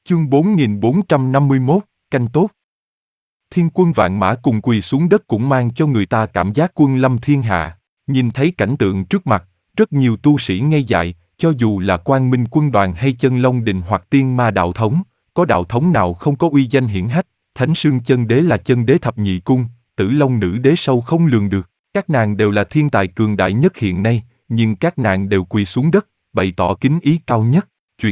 Chương 4451, canh tốt. Thiên quân vạn mã cùng quỳ xuống đất cũng mang cho người ta cảm giác quân lâm thiên hạ. Nhìn thấy cảnh tượng trước mặt, rất nhiều tu sĩ ngây dại, cho dù là Quang Minh quân đoàn hay Chân Long Đình hoặc Tiên Ma đạo thống, có đạo thống nào không có uy danh hiển hách. Thánh Sương Chân Đế là chân đế thập nhị cung, Tử Long Nữ Đế sâu không lường được. Các nàng đều là thiên tài cường đại nhất hiện nay, nhưng các nàng đều quỳ xuống đất, bày tỏ kính ý cao nhất.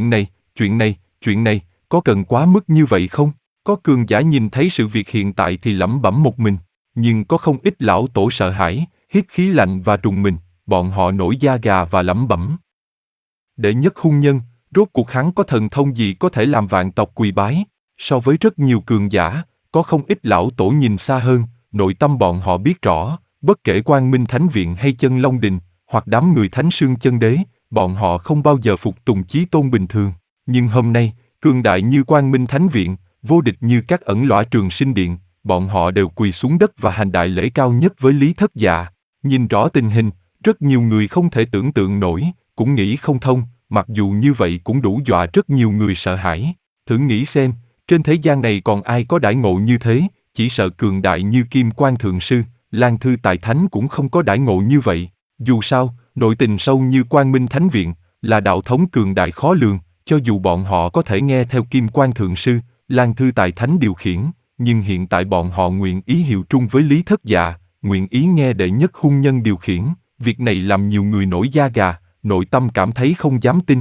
Chuyện này, có cần quá mức như vậy không? Có cường giả nhìn thấy sự việc hiện tại thì lẩm bẩm một mình, nhưng có không ít lão tổ sợ hãi, hít khí lạnh và rùng mình, bọn họ nổi da gà và lẩm bẩm. Đệ nhất hung nhân, rốt cuộc hắn có thần thông gì có thể làm vạn tộc quỳ bái? So với rất nhiều cường giả, có không ít lão tổ nhìn xa hơn, nội tâm bọn họ biết rõ, bất kể Quang Minh Thánh Viện hay Chân Long Đình, hoặc đám người Thánh Sương Chân Đế, bọn họ không bao giờ phục tùng chí tôn bình thường. Nhưng hôm nay, cường đại như Quang Minh Thánh Viện, vô địch như các ẩn lõa Trường Sinh Điện, bọn họ đều quỳ xuống đất và hành đại lễ cao nhất với Lý Thất Dạ. Nhìn rõ tình hình, rất nhiều người không thể tưởng tượng nổi, cũng nghĩ không thông, mặc dù như vậy cũng đủ dọa rất nhiều người sợ hãi. Thử nghĩ xem, trên thế gian này còn ai có đãi ngộ như thế, chỉ sợ cường đại như Kim Quan Thượng Sư, Lan Thư Tài Thánh cũng không có đãi ngộ như vậy. Dù sao, nội tình sâu như Quang Minh Thánh Viện, là đạo thống cường đại khó lường, cho dù bọn họ có thể nghe theo Kim Quan Thượng Sư, Lan Thư Tài Thánh điều khiển, nhưng hiện tại bọn họ nguyện ý hiệu trung với Lý Thất Dạ, nguyện ý nghe đệ nhất hung nhân điều khiển. Việc này làm nhiều người nổi da gà, nội tâm cảm thấy không dám tin.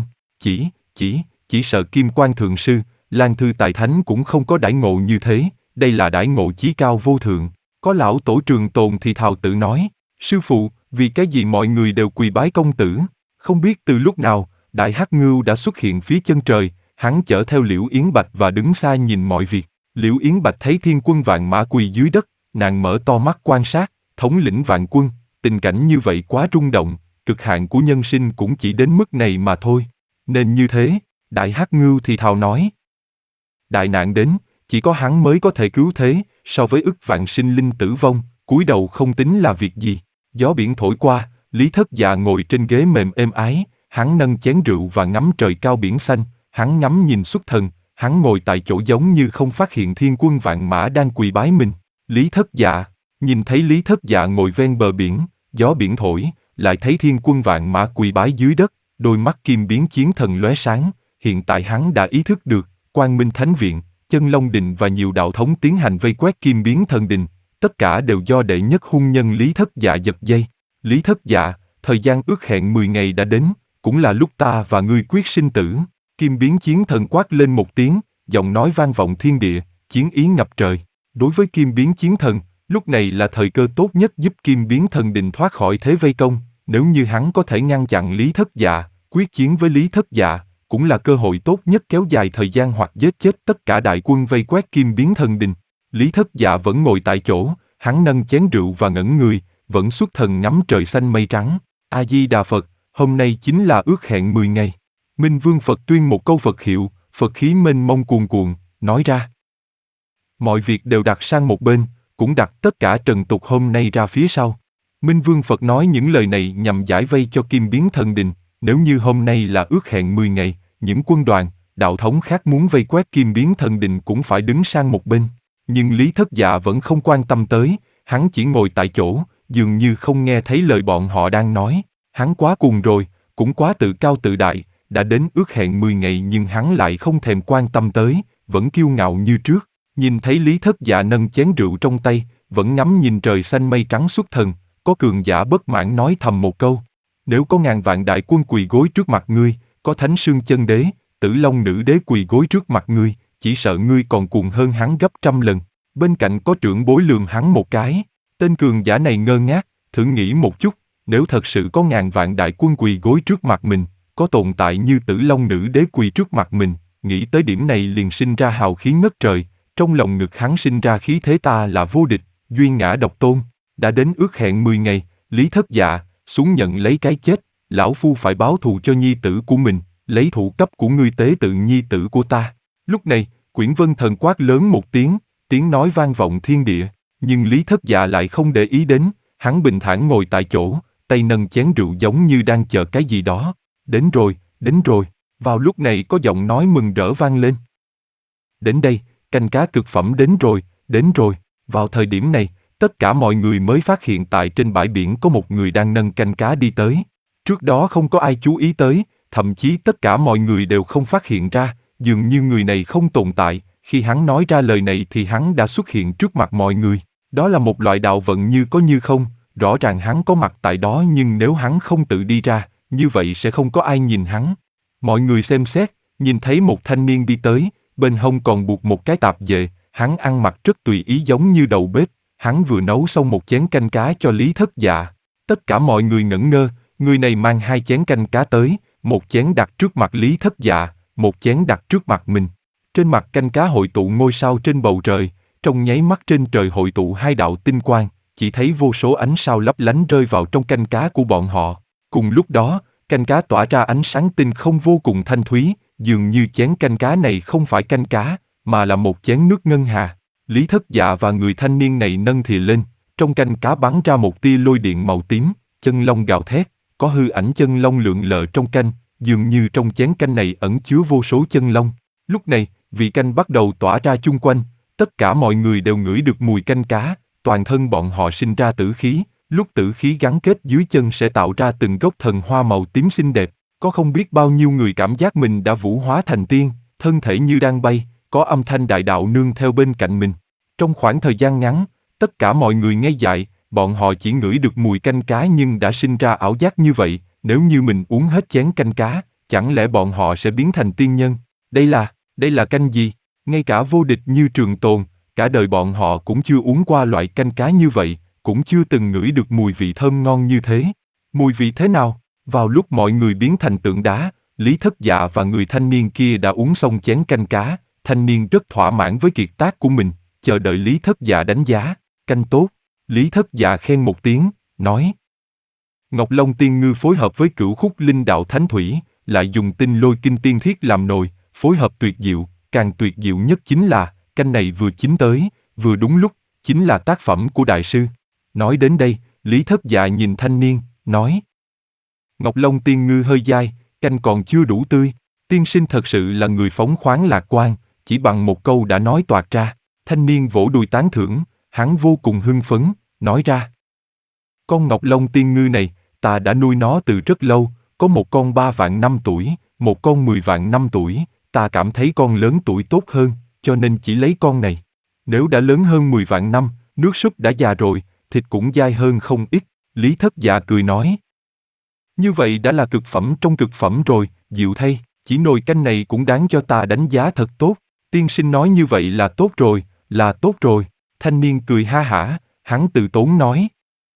Chỉ sợ Kim Quan Thượng Sư, Lan Thư Tài Thánh cũng không có đãi ngộ như thế, đây là đãi ngộ chí cao vô thượng. Có lão tổ Trường Tồn thì thào tự nói, sư phụ, vì cái gì mọi người đều quỳ bái công tử? Không biết từ lúc nào, Đại Hắc Ngưu đã xuất hiện phía chân trời, hắn chở theo Liễu Yến Bạch và đứng xa nhìn mọi việc. Liễu Yến Bạch thấy thiên quân vạn mã quỳ dưới đất, nàng mở to mắt quan sát, thống lĩnh vạn quân, tình cảnh như vậy quá rung động, cực hạn của nhân sinh cũng chỉ đến mức này mà thôi. Nên như thế, Đại Hắc Ngưu thì thào nói. Đại nạn đến, chỉ có hắn mới có thể cứu thế, so với ức vạn sinh linh tử vong, cúi đầu không tính là việc gì. Gió biển thổi qua, Lý Thất Dạ ngồi trên ghế mềm êm ái, hắn nâng chén rượu và ngắm trời cao biển xanh, hắn ngắm nhìn xuất thần, hắn ngồi tại chỗ giống như không phát hiện thiên quân vạn mã đang quỳ bái mình. Lý Thất Dạ, nhìn thấy Lý Thất Dạ ngồi ven bờ biển, gió biển thổi, lại thấy thiên quân vạn mã quỳ bái dưới đất, đôi mắt kim biến chiến thần lóe sáng, hiện tại hắn đã ý thức được, Quang Minh Thánh Viện, Chân Long Đình và nhiều đạo thống tiến hành vây quét kim biến thần đình, tất cả đều do đệ nhất hung nhân Lý Thất Dạ giật dây. Lý Thất Dạ, thời gian ước hẹn 10 ngày đã đến, cũng là lúc ta và ngươi quyết sinh tử. Kim biến chiến thần quát lên một tiếng, giọng nói vang vọng thiên địa, chiến ý ngập trời. Đối với kim biến chiến thần, lúc này là thời cơ tốt nhất giúp kim biến thần đình thoát khỏi thế vây công. Nếu như hắn có thể ngăn chặn Lý Thất Dạ, quyết chiến với Lý Thất Dạ, cũng là cơ hội tốt nhất kéo dài thời gian hoặc giết chết tất cả đại quân vây quét kim biến thần đình. Lý Thất Dạ vẫn ngồi tại chỗ, hắn nâng chén rượu và ngẩn người, vẫn xuất thần ngắm trời xanh mây trắng. A Di Đà Phật, hôm nay chính là ước hẹn 10 ngày. Minh Vương Phật tuyên một câu Phật hiệu, Phật khí mênh mông cuồn cuộn, nói ra. Mọi việc đều đặt sang một bên, cũng đặt tất cả trần tục hôm nay ra phía sau. Minh Vương Phật nói những lời này nhằm giải vây cho kim biến thần đình. Nếu như hôm nay là ước hẹn 10 ngày, những quân đoàn, đạo thống khác muốn vây quét kim biến thần đình cũng phải đứng sang một bên. Nhưng Lý Thất Dạ vẫn không quan tâm tới, hắn chỉ ngồi tại chỗ, dường như không nghe thấy lời bọn họ đang nói. Hắn quá cuồng rồi, cũng quá tự cao tự đại, đã đến ước hẹn 10 ngày nhưng hắn lại không thèm quan tâm tới, vẫn kiêu ngạo như trước. Nhìn thấy Lý Thất Dạ nâng chén rượu trong tay, vẫn ngắm nhìn trời xanh mây trắng xuất thần, có cường giả bất mãn nói thầm một câu. Nếu có ngàn vạn đại quân quỳ gối trước mặt ngươi, có Thánh Sương Chân Đế, Tử Long Nữ Đế quỳ gối trước mặt ngươi, chỉ sợ ngươi còn cuồng hơn hắn gấp trăm lần. Bên cạnh có trưởng bối lườm hắn một cái. Tên cường giả này ngơ ngác, thử nghĩ một chút, nếu thật sự có ngàn vạn đại quân quỳ gối trước mặt mình, có tồn tại như Tử Long Nữ Đế quỳ trước mặt mình, nghĩ tới điểm này liền sinh ra hào khí ngất trời, trong lòng ngực hắn sinh ra khí thế ta là vô địch, duy ngã độc tôn. Đã đến ước hẹn 10 ngày, Lý Thất Dạ, xuống nhận lấy cái chết, lão phu phải báo thù cho nhi tử của mình, lấy thủ cấp của ngươi tế tự nhi tử của ta. Lúc này, Quyển Vân Thần quát lớn một tiếng, tiếng nói vang vọng thiên địa, nhưng Lý Thất Dạ lại không để ý đến, hắn bình thản ngồi tại chỗ, tay nâng chén rượu giống như đang chờ cái gì đó. Đến rồi, đến rồi. Vào lúc này có giọng nói mừng rỡ vang lên. đến đây, canh cá cực phẩm đến rồi, đến rồi. Vào thời điểm này, tất cả mọi người mới phát hiện tại trên bãi biển có một người đang nâng canh cá đi tới. Trước đó không có ai chú ý tới, thậm chí tất cả mọi người đều không phát hiện ra, dường như người này không tồn tại. Khi hắn nói ra lời này thì hắn đã xuất hiện trước mặt mọi người. Đó là một loại đạo vận như có như không, rõ ràng hắn có mặt tại đó nhưng nếu hắn không tự đi ra, như vậy sẽ không có ai nhìn hắn. Mọi người xem xét, nhìn thấy một thanh niên đi tới, bên hông còn buộc một cái tạp dề, hắn ăn mặc rất tùy ý giống như đầu bếp, hắn vừa nấu xong một chén canh cá cho Lý Thất Dạ. Tất cả mọi người ngẩn ngơ, người này mang 2 chén canh cá tới, một chén đặt trước mặt Lý Thất Dạ, một chén đặt trước mặt mình. Trên mặt canh cá hội tụ ngôi sao trên bầu trời, trong nháy mắt trên trời hội tụ 2 đạo tinh quang, chỉ thấy vô số ánh sao lấp lánh rơi vào trong canh cá của bọn họ. Cùng lúc đó, canh cá tỏa ra ánh sáng tinh không vô cùng thanh thúy, dường như chén canh cá này không phải canh cá, mà là một chén nước ngân hà. Lý Thất Dạ và người thanh niên này nâng thìa lên, trong canh cá bắn ra một tia lôi điện màu tím, chân long gào thét, có hư ảnh chân long lượn lờ trong canh, dường như trong chén canh này ẩn chứa vô số chân long. Lúc này, vị canh bắt đầu tỏa ra chung quanh, tất cả mọi người đều ngửi được mùi canh cá, toàn thân bọn họ sinh ra tử khí, lúc tử khí gắn kết dưới chân sẽ tạo ra từng gốc thần hoa màu tím xinh đẹp. Có không biết bao nhiêu người cảm giác mình đã vũ hóa thành tiên, thân thể như đang bay, có âm thanh đại đạo nương theo bên cạnh mình. Trong khoảng thời gian ngắn, tất cả mọi người ngây dại, bọn họ chỉ ngửi được mùi canh cá nhưng đã sinh ra ảo giác như vậy, nếu như mình uống hết chén canh cá, chẳng lẽ bọn họ sẽ biến thành tiên nhân? Đây là canh gì? Ngay cả vô địch như Trường Tồn, cả đời bọn họ cũng chưa uống qua loại canh cá như vậy, cũng chưa từng ngửi được mùi vị thơm ngon như thế. Mùi vị thế nào? Vào lúc mọi người biến thành tượng đá, Lý Thất Dạ và người thanh niên kia đã uống xong chén canh cá, thanh niên rất thỏa mãn với kiệt tác của mình, chờ đợi Lý Thất Dạ đánh giá, canh tốt. Lý Thất Dạ khen một tiếng, nói. Ngọc Long Tiên Ngư phối hợp với Cửu Khúc Linh Đạo Thánh Thủy, lại dùng tinh lôi kinh tiên thiết làm nồi, phối hợp tuyệt diệu, càng tuyệt diệu nhất chính là, canh này vừa chín tới, vừa đúng lúc, chính là tác phẩm của đại sư. Nói đến đây, Lý Thất Dạ nhìn thanh niên, nói. Ngọc Long Tiên Ngư hơi dai, canh còn chưa đủ tươi, tiên sinh thật sự là người phóng khoáng lạc quan, chỉ bằng một câu đã nói toạc ra. Thanh niên vỗ đùi tán thưởng, hắn vô cùng hưng phấn, nói ra. Con Ngọc Long Tiên Ngư này, ta đã nuôi nó từ rất lâu, có một con 3 vạn năm tuổi, một con 10 vạn năm tuổi, ta cảm thấy con lớn tuổi tốt hơn, cho nên chỉ lấy con này. Nếu đã lớn hơn 10 vạn năm, nước súp đã già rồi, thịt cũng dai hơn không ít, Lý Thất Dạ cười nói. Như vậy đã là cực phẩm trong cực phẩm rồi, dịu thay, chỉ nồi canh này cũng đáng cho ta đánh giá thật tốt. Tiên sinh nói như vậy là tốt rồi, là tốt rồi. Thanh niên cười ha hả, hắn từ tốn nói.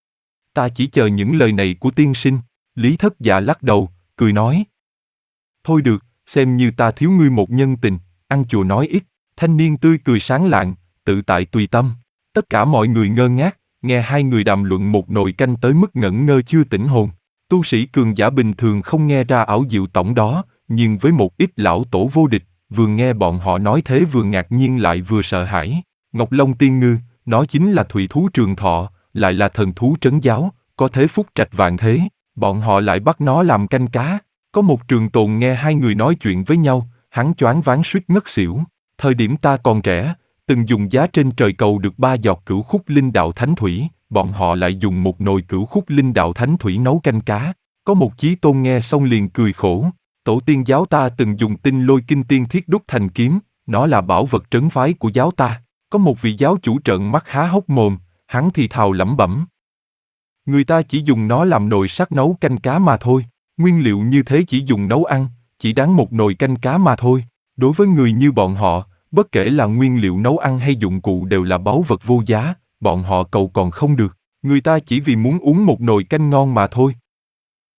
Ta chỉ chờ những lời này của tiên sinh. Lý Thất Dạ lắc đầu, cười nói. Thôi được, xem như ta thiếu ngươi một nhân tình, ăn chùa nói ít. Thanh niên tươi cười sáng lạng, tự tại tùy tâm. Tất cả mọi người ngơ ngác, nghe hai người đàm luận một nồi canh tới mức ngẩn ngơ chưa tỉnh hồn. Tu sĩ cường giả bình thường không nghe ra ảo diệu tổng đó, nhưng với một ít lão tổ vô địch, vừa nghe bọn họ nói thế vừa ngạc nhiên lại vừa sợ hãi. Ngọc Long Tiên Ngư, nó chính là thủy thú trường thọ, lại là thần thú trấn giáo, có thế phúc trạch vạn thế, bọn họ lại bắt nó làm canh cá. Có một Trường Tồn nghe hai người nói chuyện với nhau, hắn choáng váng suýt ngất xỉu. Thời điểm ta còn trẻ, từng dùng giá trên trời cầu được 3 giọt Cửu Khúc Linh Đạo Thánh Thủy, bọn họ lại dùng một nồi Cửu Khúc Linh Đạo Thánh Thủy nấu canh cá. Có một Chí Tôn nghe xong liền cười khổ, tổ tiên giáo ta từng dùng tinh lôi kinh tiên thiết đúc thành kiếm, nó là bảo vật trấn phái của giáo ta. Có một vị giáo chủ trợn mắt há hốc mồm, hắn thì thào lẩm bẩm. Người ta chỉ dùng nó làm nồi sắt nấu canh cá mà thôi, nguyên liệu như thế chỉ dùng nấu ăn, chỉ đáng một nồi canh cá mà thôi. Đối với người như bọn họ, bất kể là nguyên liệu nấu ăn hay dụng cụ đều là báu vật vô giá, bọn họ cầu còn không được. Người ta chỉ vì muốn uống một nồi canh ngon mà thôi.